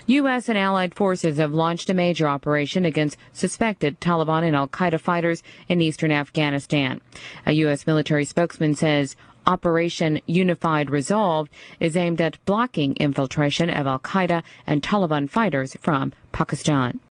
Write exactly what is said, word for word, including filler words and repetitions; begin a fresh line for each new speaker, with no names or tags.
U S and allied forces have launched a major operation against suspected Taliban and al-Qaeda fighters in eastern Afghanistan. A U S military spokesman says Operation Unified Resolve is aimed at blocking infiltration of al-Qaeda and Taliban fighters from Pakistan.